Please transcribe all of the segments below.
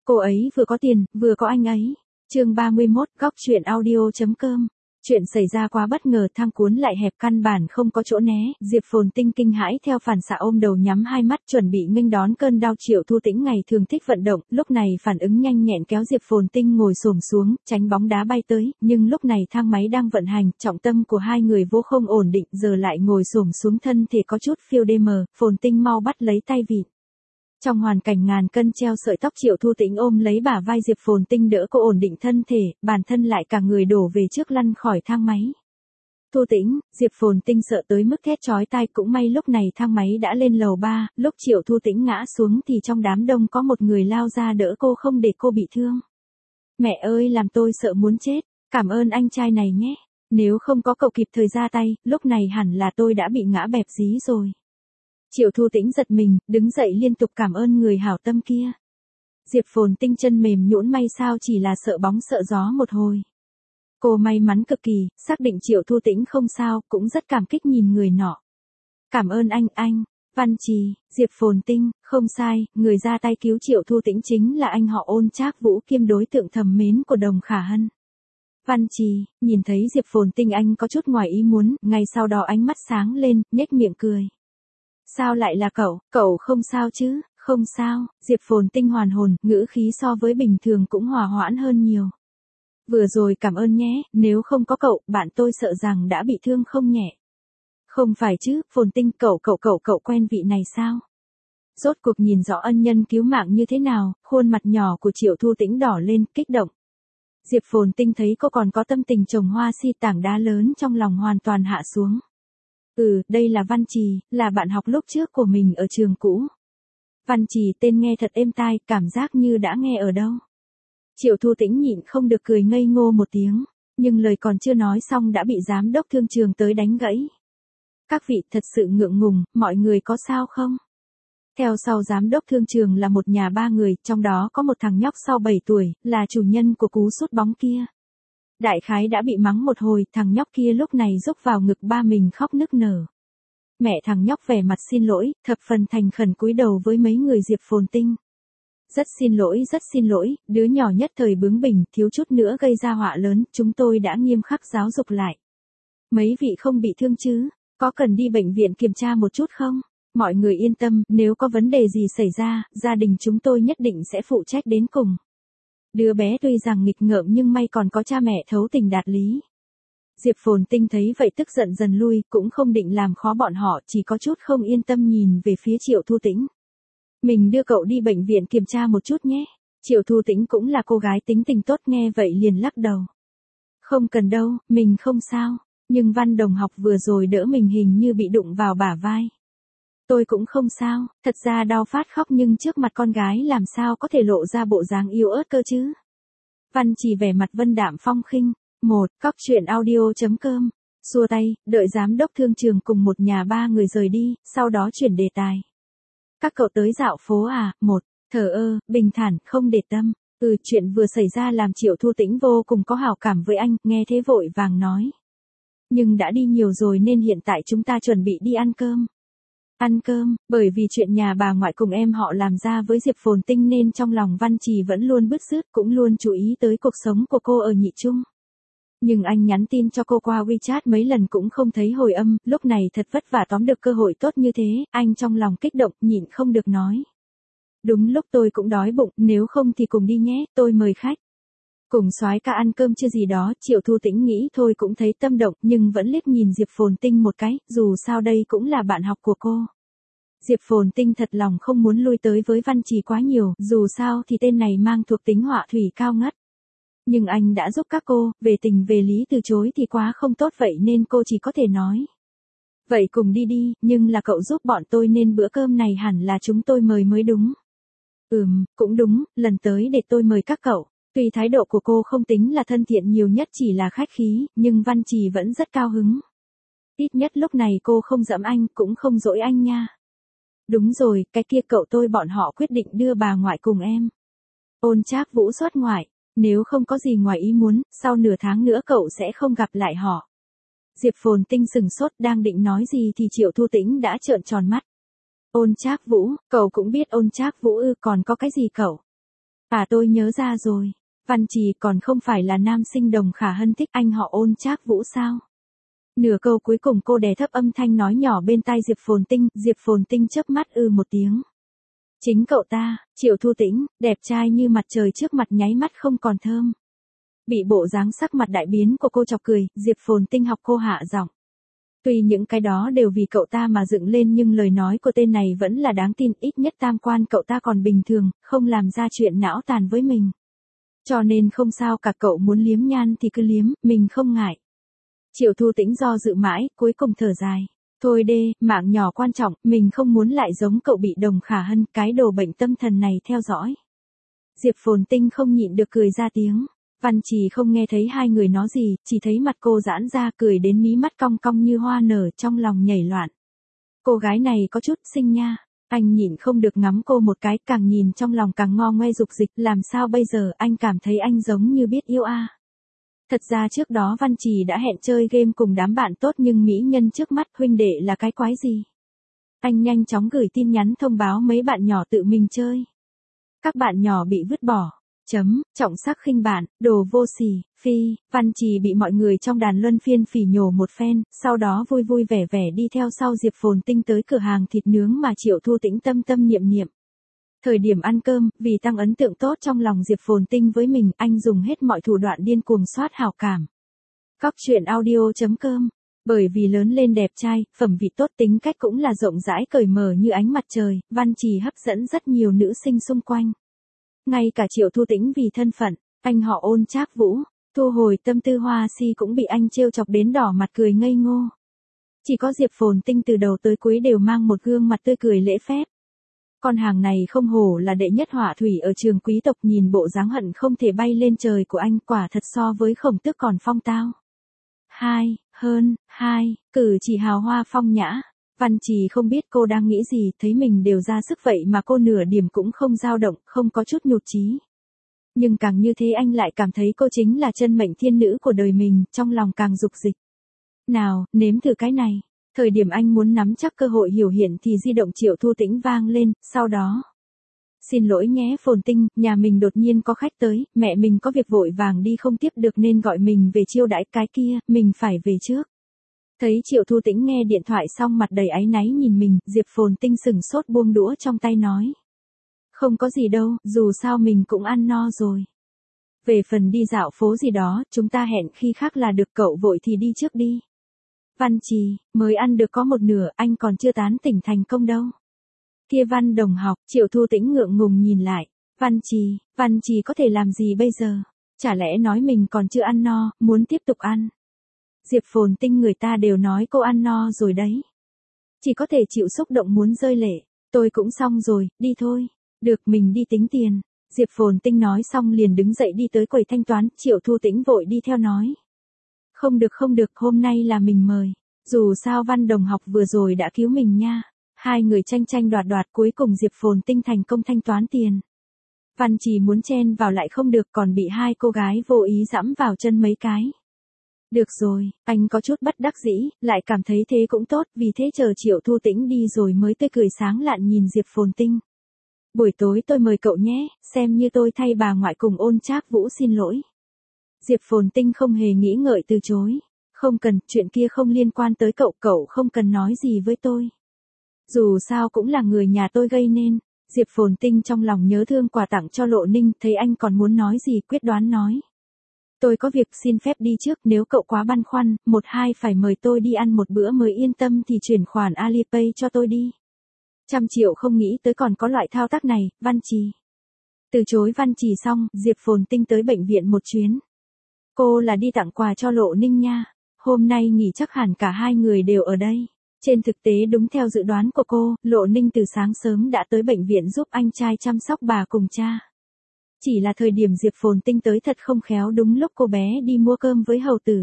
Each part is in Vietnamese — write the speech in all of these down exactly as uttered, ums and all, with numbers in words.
Cô ấy vừa có tiền, vừa có anh ấy. Chương ba mươi mốt, góc truyện audio.com. Chuyện xảy ra quá bất ngờ, thang cuốn lại hẹp, căn bản không có chỗ né. Diệp Phồn Tinh kinh hãi theo phản xạ ôm đầu nhắm hai mắt chuẩn bị nghênh đón cơn đau. Triệu Thu Tĩnh ngày thường thích vận động, lúc này phản ứng nhanh nhẹn kéo Diệp Phồn Tinh ngồi xổm xuống, tránh bóng đá bay tới, nhưng lúc này thang máy đang vận hành, trọng tâm của hai người vô không ổn định, giờ lại ngồi xổm xuống, thân thể có chút phiêu đê mờ. Phồn Tinh mau bắt lấy tay vịn. Trong hoàn cảnh ngàn cân treo sợi tóc, Triệu Thu Tĩnh ôm lấy bả vai Diệp Phồn Tinh đỡ cô ổn định thân thể, bản thân lại cả người đổ về trước lăn khỏi thang máy. Thu Tĩnh, Diệp Phồn Tinh sợ tới mức thét chói tai, cũng may lúc này thang máy đã lên lầu ba, lúc Triệu Thu Tĩnh ngã xuống thì trong đám đông có một người lao ra đỡ cô không để cô bị thương. Mẹ ơi, làm tôi sợ muốn chết, cảm ơn anh trai này nhé, nếu không có cậu kịp thời ra tay, lúc này hẳn là tôi đã bị ngã bẹp dí rồi. Triệu Thu Tĩnh giật mình, đứng dậy liên tục cảm ơn người hảo tâm kia. Diệp Phồn Tinh chân mềm nhũn, may sao chỉ là sợ bóng sợ gió một hồi. Cô may mắn cực kỳ, xác định Triệu Thu Tĩnh không sao, cũng rất cảm kích nhìn người nọ. Cảm ơn anh, anh, Văn Trì. Diệp Phồn Tinh, không sai, người ra tay cứu Triệu Thu Tĩnh chính là anh họ Ôn Trác Vũ, kiêm đối tượng thầm mến của Đồng Khả Hân. Văn Trì, nhìn thấy Diệp Phồn Tinh anh có chút ngoài ý muốn, ngay sau đó ánh mắt sáng lên, nhếch miệng cười. Sao lại là cậu, cậu không sao chứ? Không sao. Diệp Phồn Tinh hoàn hồn, ngữ khí so với bình thường cũng hòa hoãn hơn nhiều. Vừa rồi cảm ơn nhé, nếu không có cậu, bạn tôi sợ rằng đã bị thương không nhẹ. Không phải chứ, Phồn Tinh, cậu cậu cậu cậu quen vị này sao? Rốt cuộc nhìn rõ ân nhân cứu mạng như thế nào, khuôn mặt nhỏ của Triệu Thu Tĩnh đỏ lên, kích động. Diệp Phồn Tinh thấy cô còn có tâm tình trồng hoa si, tảng đá lớn trong lòng hoàn toàn hạ xuống. Ừ, đây là Văn Trì, là bạn học lúc trước của mình ở trường cũ. Văn Trì tên nghe thật êm tai, cảm giác như đã nghe ở đâu. Triệu Thu Tĩnh nhịn không được cười ngây ngô một tiếng, nhưng lời còn chưa nói xong đã bị giám đốc thương trường tới đánh gãy. Các vị thật sự ngượng ngùng, mọi người có sao không? Theo sau giám đốc thương trường là một nhà ba người, trong đó có một thằng nhóc sau bảy tuổi, là chủ nhân của cú sút bóng kia. Đại khái đã bị mắng một hồi, thằng nhóc kia lúc này rúc vào ngực ba mình khóc nức nở. Mẹ thằng nhóc vẻ mặt xin lỗi, thập phần thành khẩn cúi đầu với mấy người Diệp Phồn Tinh. Rất xin lỗi, rất xin lỗi, đứa nhỏ nhất thời bướng bỉnh, thiếu chút nữa gây ra họa lớn, chúng tôi đã nghiêm khắc giáo dục lại. Mấy vị không bị thương chứ, có cần đi bệnh viện kiểm tra một chút không? Mọi người yên tâm, nếu có vấn đề gì xảy ra, gia đình chúng tôi nhất định sẽ phụ trách đến cùng. Đứa bé tuy rằng nghịch ngợm nhưng may còn có cha mẹ thấu tình đạt lý. Diệp Phồn Tinh thấy vậy tức giận dần lui, cũng không định làm khó bọn họ, chỉ có chút không yên tâm nhìn về phía Triệu Thu Tĩnh. Mình đưa cậu đi bệnh viện kiểm tra một chút nhé. Triệu Thu Tĩnh cũng là cô gái tính tình tốt, nghe vậy liền lắc đầu. Không cần đâu, mình không sao, nhưng Văn đồng học vừa rồi đỡ mình hình như bị đụng vào bả vai. Tôi cũng không sao, thật ra đau phát khóc nhưng trước mặt con gái làm sao có thể lộ ra bộ dáng yếu ớt cơ chứ. Văn Trì vẻ mặt vân đạm phong khinh. Một, góc truyện audio.com. Xua tay, đợi giám đốc thương trường cùng một nhà ba người rời đi, sau đó chuyển đề tài. Các cậu tới dạo phố à? Một, thờ ơ, bình thản, không để tâm. Ừ, chuyện vừa xảy ra làm Triệu Thu Tĩnh vô cùng có hảo cảm với anh, nghe thế vội vàng nói. Nhưng đã đi nhiều rồi nên hiện tại chúng ta chuẩn bị đi ăn cơm. Ăn cơm, bởi vì chuyện nhà bà ngoại cùng em họ làm ra với Diệp Phồn Tinh nên trong lòng Văn Trì vẫn luôn bứt rứt, cũng luôn chú ý tới cuộc sống của cô ở Nhị Trung. Nhưng anh nhắn tin cho cô qua WeChat mấy lần cũng không thấy hồi âm, lúc này thật vất vả tóm được cơ hội tốt như thế, anh trong lòng kích động, nhịn không được nói. Đúng lúc tôi cũng đói bụng, nếu không thì cùng đi nhé, tôi mời khách. Cùng soái ca ăn cơm chưa gì đó, Triệu Thu Tĩnh nghĩ thôi cũng thấy tâm động, nhưng vẫn liếc nhìn Diệp Phồn Tinh một cái, dù sao đây cũng là bạn học của cô. Diệp Phồn Tinh thật lòng không muốn lui tới với Văn Trì quá nhiều, dù sao thì tên này mang thuộc tính họa thủy cao ngất. Nhưng anh đã giúp các cô, về tình về lý từ chối thì quá không tốt, vậy nên cô chỉ có thể nói. Vậy cùng đi đi, nhưng là cậu giúp bọn tôi nên bữa cơm này hẳn là chúng tôi mời mới đúng. Ừm, cũng đúng, lần tới để tôi mời các cậu. Tuy thái độ của cô không tính là thân thiện, nhiều nhất chỉ là khách khí, nhưng Văn Trì vẫn rất cao hứng. Ít nhất lúc này cô không giẫm anh, cũng không dỗi anh nha. Đúng rồi, cái kia cậu tôi bọn họ quyết định đưa bà ngoại cùng em. Ôn Trác Vũ xuất ngoại, nếu không có gì ngoài ý muốn, sau nửa tháng nữa cậu sẽ không gặp lại họ. Diệp Phồn Tinh sừng sốt, đang định nói gì thì Triệu Thu Tĩnh đã trợn tròn mắt. Ôn Trác Vũ, cậu cũng biết Ôn Trác Vũ ư? Còn có cái gì cậu? À tôi nhớ ra rồi. Văn Trì còn không phải là nam sinh Đồng Khả Hân thích anh họ Ôn Trác Vũ sao? Nửa câu cuối cùng cô đè thấp âm thanh nói nhỏ bên tai Diệp Phồn Tinh, Diệp Phồn Tinh chớp mắt ư một tiếng. Chính cậu ta, Triệu Thu Tĩnh, đẹp trai như mặt trời trước mặt nháy mắt không còn thơm. Bị bộ dáng sắc mặt đại biến của cô chọc cười, Diệp Phồn Tinh học cô hạ giọng. Tuy những cái đó đều vì cậu ta mà dựng lên nhưng lời nói của tên này vẫn là đáng tin, ít nhất tam quan cậu ta còn bình thường, không làm ra chuyện não tàn với mình. Cho nên không sao cả, cậu muốn liếm nhan thì cứ liếm, mình không ngại. Triệu Thu Tĩnh do dự mãi, cuối cùng thở dài. Thôi đê, mạng nhỏ quan trọng, mình không muốn lại giống cậu bị Đồng Khả Hân, cái đồ bệnh tâm thần này theo dõi. Diệp Phồn Tinh không nhịn được cười ra tiếng. Văn Trì không nghe thấy hai người nói gì, chỉ thấy mặt cô giãn ra cười đến mí mắt cong cong như hoa nở, trong lòng nhảy loạn. Cô gái này có chút xinh nha. Anh nhịn không được ngắm cô một cái, càng nhìn trong lòng càng ngo ngoe dục dịch, làm sao bây giờ anh cảm thấy anh giống như biết yêu a. À. Thật ra trước đó Văn Trì đã hẹn chơi game cùng đám bạn tốt nhưng mỹ nhân trước mắt huynh đệ là cái quái gì. Anh nhanh chóng gửi tin nhắn thông báo mấy bạn nhỏ tự mình chơi. Các bạn nhỏ bị vứt bỏ. Chấm, trọng sắc khinh bạn, đồ vô sỉ, phi, Văn Trì bị mọi người trong đàn luân phiên phỉ nhổ một phen, sau đó vui vui vẻ vẻ đi theo sau Diệp Phồn Tinh tới cửa hàng thịt nướng mà Triệu Thu Tĩnh tâm tâm niệm niệm. Thời điểm ăn cơm, vì tăng ấn tượng tốt trong lòng Diệp Phồn Tinh với mình, anh dùng hết mọi thủ đoạn điên cuồng soát hảo cảm. Góc truyện audio chấm com. Bởi vì lớn lên đẹp trai, phẩm vị tốt, tính cách cũng là rộng rãi cởi mở như ánh mặt trời, Văn Trì hấp dẫn rất nhiều nữ sinh xung quanh. Ngay cả Triệu Thu Tĩnh vì thân phận, anh họ Ôn Trác Vũ, thu hồi tâm tư hoa si cũng bị anh trêu chọc đến đỏ mặt cười ngây ngô. Chỉ có Diệp Phồn Tinh từ đầu tới cuối đều mang một gương mặt tươi cười lễ phép. Con hàng này không hổ là đệ nhất họa thủy ở trường quý tộc, nhìn bộ dáng hận không thể bay lên trời của anh, quả thật so với Khổng Tước còn phong tao. Hai, hơn, hai, cử chỉ hào hoa phong nhã. Văn Trì không biết cô đang nghĩ gì, thấy mình đều ra sức vậy mà cô nửa điểm cũng không dao động, không có chút nhụt chí. Nhưng càng như thế anh lại cảm thấy cô chính là chân mệnh thiên nữ của đời mình, trong lòng càng dục dịch. Nào, nếm thử cái này. Thời điểm anh muốn nắm chắc cơ hội hiểu hiện thì di động Triệu Thu Tĩnh vang lên, sau đó. Xin lỗi nhé Phồn Tinh, nhà mình đột nhiên có khách tới, mẹ mình có việc vội vàng đi không tiếp được nên gọi mình về chiêu đãi, cái kia, mình phải về trước. Thấy Triệu Thu Tĩnh nghe điện thoại xong mặt đầy áy náy nhìn mình, Diệp Phồn Tinh sừng sốt buông đũa trong tay nói. Không có gì đâu, dù sao mình cũng ăn no rồi. Về phần đi dạo phố gì đó, chúng ta hẹn khi khác là được, cậu vội thì đi trước đi. Văn Trì, mới ăn được có một nửa, anh còn chưa tán tỉnh thành công đâu. Kia Văn đồng học, Triệu Thu Tĩnh ngượng ngùng nhìn lại. Văn Trì, Văn Trì có thể làm gì bây giờ? Chả lẽ nói mình còn chưa ăn no, muốn tiếp tục ăn? Diệp Phồn Tinh, người ta đều nói cô ăn no rồi đấy. Chỉ có thể chịu xúc động muốn rơi lệ. Tôi cũng xong rồi, đi thôi. Được, mình đi tính tiền. Diệp Phồn Tinh nói xong liền đứng dậy đi tới quầy thanh toán, Triệu Thu Tĩnh vội đi theo nói. Không được không được, hôm nay là mình mời. Dù sao Văn đồng học vừa rồi đã cứu mình nha. Hai người tranh tranh đoạt đoạt, cuối cùng Diệp Phồn Tinh thành công thanh toán tiền. Văn Trì muốn chen vào lại không được, còn bị hai cô gái vô ý giẫm vào chân mấy cái. Được rồi, anh có chút bất đắc dĩ, lại cảm thấy thế cũng tốt, vì thế chờ Triệu Thu Tĩnh đi rồi mới tươi cười sáng lạn nhìn Diệp Phồn Tinh. Buổi tối tôi mời cậu nhé, xem như tôi thay bà ngoại cùng Ôn Trác Vũ xin lỗi. Diệp Phồn Tinh không hề nghĩ ngợi từ chối. Không cần, chuyện kia không liên quan tới cậu, cậu không cần nói gì với tôi. Dù sao cũng là người nhà tôi gây nên. Diệp Phồn Tinh trong lòng nhớ thương quà tặng cho Lộ Ninh, thấy anh còn muốn nói gì quyết đoán nói. Tôi có việc xin phép đi trước, nếu cậu quá băn khoăn, một hai phải mời tôi đi ăn một bữa mới yên tâm thì chuyển khoản Alipay cho tôi đi. Trăm triệu không nghĩ tới còn có loại thao tác này, Văn Trì. Từ chối Văn Trì xong, Diệp Phồn Tinh tới bệnh viện một chuyến. Cô là đi tặng quà cho Lộ Ninh nha. Hôm nay nghỉ chắc hẳn cả hai người đều ở đây. Trên thực tế đúng theo dự đoán của cô, Lộ Ninh từ sáng sớm đã tới bệnh viện giúp anh trai chăm sóc bà cùng cha. Chỉ là thời điểm Diệp Phồn Tinh tới thật không khéo, đúng lúc cô bé đi mua cơm với hầu tử.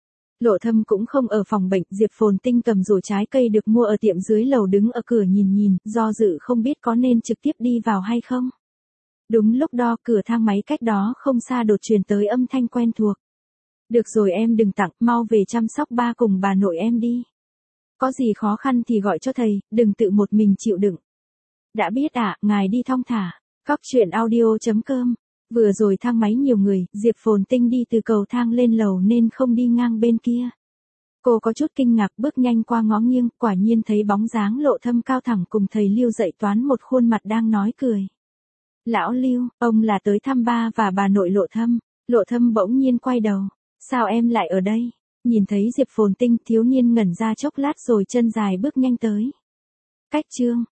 Lộ Thâm cũng không ở phòng bệnh, Diệp Phồn Tinh cầm rổ trái cây được mua ở tiệm dưới lầu đứng ở cửa nhìn nhìn, do dự không biết có nên trực tiếp đi vào hay không. Đúng lúc đó cửa thang máy cách đó không xa đột truyền tới âm thanh quen thuộc. Được rồi em đừng tặng, mau về chăm sóc ba cùng bà nội em đi. Có gì khó khăn thì gọi cho thầy, đừng tự một mình chịu đựng. Đã biết ạ, à, ngài đi thong thả. Góc chuyện audio chấm com. Vừa rồi thang máy nhiều người, Diệp Phồn Tinh đi từ cầu thang lên lầu nên không đi ngang bên kia. Cô có chút kinh ngạc bước nhanh qua ngó nghiêng, quả nhiên thấy bóng dáng Lộ Thâm cao thẳng cùng thầy Lưu dạy toán một khuôn mặt đang nói cười. Lão Lưu, ông là tới thăm ba và bà nội Lộ Thâm. Lộ Thâm bỗng nhiên quay đầu. Sao em lại ở đây? Nhìn thấy Diệp Phồn Tinh, thiếu niên ngẩn ra chốc lát rồi chân dài bước nhanh tới. Cách chương,